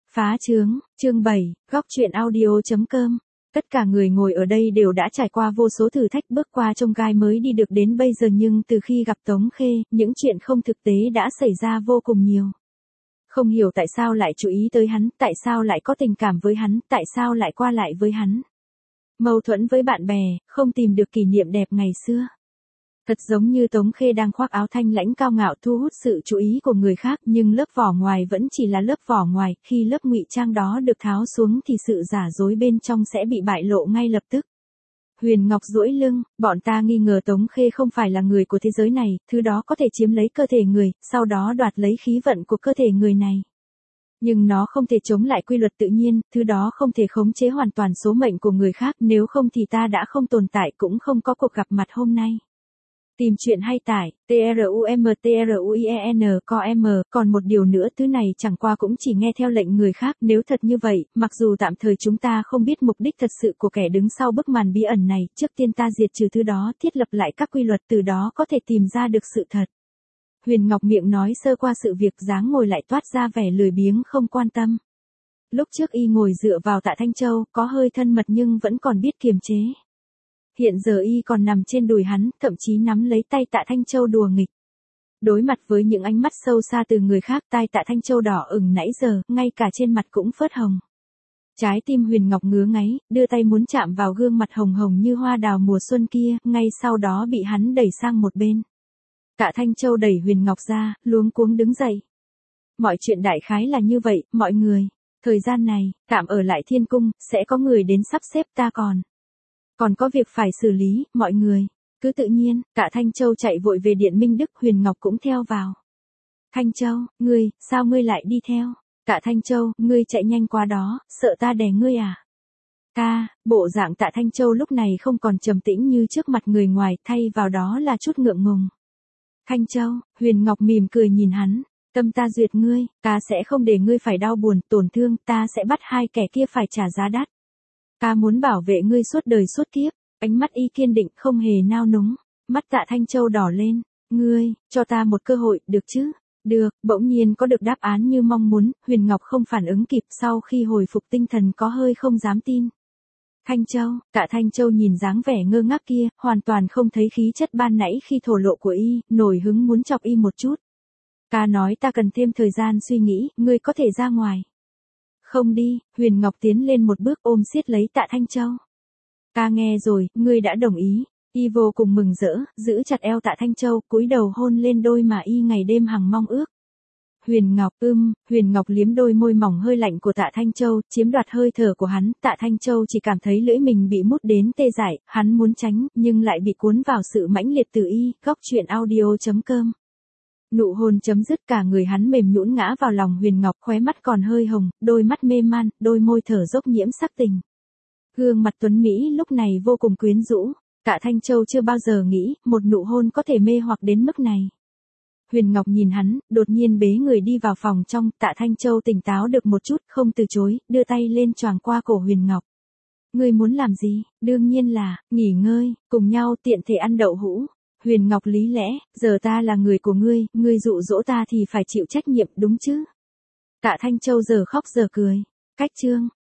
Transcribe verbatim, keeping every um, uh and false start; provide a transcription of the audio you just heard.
Phá trướng, chương bảy, góc truyện audio.com. Tất cả người ngồi ở đây đều đã trải qua vô số thử thách bước qua chông gai mới đi được đến bây giờ, nhưng từ khi gặp Tống Khê, những chuyện không thực tế đã xảy ra vô cùng nhiều. Không hiểu tại sao lại chú ý tới hắn, tại sao lại có tình cảm với hắn, tại sao lại qua lại với hắn. Mâu thuẫn với bạn bè, không tìm được kỷ niệm đẹp ngày xưa. Thật giống như Tống Khê đang khoác áo thanh lãnh cao ngạo thu hút sự chú ý của người khác, nhưng lớp vỏ ngoài vẫn chỉ là lớp vỏ ngoài, khi lớp ngụy trang đó được tháo xuống thì sự giả dối bên trong sẽ bị bại lộ ngay lập tức. Huyền Ngọc duỗi lưng, bọn ta nghi ngờ Tống Khê không phải là người của thế giới này, thứ đó có thể chiếm lấy cơ thể người, sau đó đoạt lấy khí vận của cơ thể người này. Nhưng nó không thể chống lại quy luật tự nhiên, thứ đó không thể khống chế hoàn toàn số mệnh của người khác, nếu không thì ta đã không tồn tại, cũng không có cuộc gặp mặt hôm nay. Tìm chuyện hay tải, trum truien com, còn một điều nữa, thứ này chẳng qua cũng chỉ nghe theo lệnh người khác. Nếu thật như vậy, mặc dù tạm thời chúng ta không biết mục đích thật sự của kẻ đứng sau bức màn bí ẩn này, trước tiên ta diệt trừ thứ đó, thiết lập lại các quy luật, từ đó có thể tìm ra được sự thật. Huyền Ngọc miệng nói sơ qua sự việc, dáng ngồi lại toát ra vẻ lười biếng không quan tâm. Lúc trước y ngồi dựa vào Tạ Thanh Châu, có hơi thân mật nhưng vẫn còn biết kiềm chế. Hiện giờ y còn nằm trên đùi hắn, thậm chí nắm lấy tay Tạ Thanh Châu đùa nghịch. Đối mặt với những ánh mắt sâu xa từ người khác, tai Tạ Thanh Châu đỏ ửng nãy giờ, ngay cả trên mặt cũng phớt hồng. Trái tim Huyền Ngọc ngứa ngáy, đưa tay muốn chạm vào gương mặt hồng hồng như hoa đào mùa xuân kia, ngay sau đó bị hắn đẩy sang một bên. Tạ Thanh Châu đẩy Huyền Ngọc ra, luống cuống đứng dậy. Mọi chuyện đại khái là như vậy, mọi người. Thời gian này, tạm ở lại Thiên Cung, sẽ có người đến sắp xếp, ta còn. Còn có việc phải xử lý, mọi người. Cứ tự nhiên, Tạ Thanh Châu chạy vội về Điện Minh Đức, Huyền Ngọc cũng theo vào. Thanh Châu, ngươi, sao ngươi lại đi theo? Tạ Thanh Châu, ngươi chạy nhanh quá đó, sợ ta đè ngươi à? Ta, bộ dạng Tạ Thanh Châu lúc này không còn trầm tĩnh như trước mặt người ngoài, thay vào đó là chút ngượng ngùng. Thanh Châu, Huyền Ngọc mỉm cười nhìn hắn. Tâm ta duyệt ngươi, ta sẽ không để ngươi phải đau buồn, tổn thương, ta sẽ bắt hai kẻ kia phải trả giá đắt. Ta muốn bảo vệ ngươi suốt đời suốt kiếp. Ánh mắt y kiên định, không hề nao núng. Mắt Tạ Thanh Châu đỏ lên. Ngươi, cho ta một cơ hội, được chứ? Được, bỗng nhiên có được đáp án như mong muốn, Huyền Ngọc không phản ứng kịp, sau khi hồi phục tinh thần có hơi không dám tin. Thanh Châu, Tạ Thanh Châu nhìn dáng vẻ ngơ ngác kia, hoàn toàn không thấy khí chất ban nãy khi thổ lộ của y, nổi hứng muốn chọc y một chút. Ta nói ta cần thêm thời gian suy nghĩ, ngươi có thể ra ngoài. Không đi, Huyền Ngọc tiến lên một bước ôm siết lấy Tạ Thanh Châu. Ta nghe rồi, ngươi đã đồng ý. Y vô cùng mừng rỡ, giữ chặt eo Tạ Thanh Châu, cúi đầu hôn lên đôi mà y ngày đêm hằng mong ước. Huyền Ngọc, ưm, Huyền Ngọc liếm đôi môi mỏng hơi lạnh của Tạ Thanh Châu, chiếm đoạt hơi thở của hắn. Tạ Thanh Châu chỉ cảm thấy lưỡi mình bị mút đến tê dại, hắn muốn tránh, nhưng lại bị cuốn vào sự mãnh liệt từ y. Góc truyện audio.com. Nụ hôn chấm dứt, cả người hắn mềm nhũn ngã vào lòng Huyền Ngọc, khóe mắt còn hơi hồng, đôi mắt mê man, đôi môi thở dốc nhiễm sắc tình. Gương mặt tuấn Mỹ lúc này vô cùng quyến rũ. Tạ Thanh Châu chưa bao giờ nghĩ, một nụ hôn có thể mê hoặc đến mức này. Huyền Ngọc nhìn hắn, đột nhiên bế người đi vào phòng trong, Tạ Thanh Châu tỉnh táo được một chút, không từ chối, đưa tay lên choàng qua cổ Huyền Ngọc. Ngươi muốn làm gì? Đương nhiên là, nghỉ ngơi, cùng nhau tiện thể ăn đậu hũ. Huyền Ngọc lý lẽ, giờ ta là người của ngươi, ngươi dụ dỗ ta thì phải chịu trách nhiệm, đúng chứ? Tạ Thanh Châu giờ khóc giờ cười. Cách chương.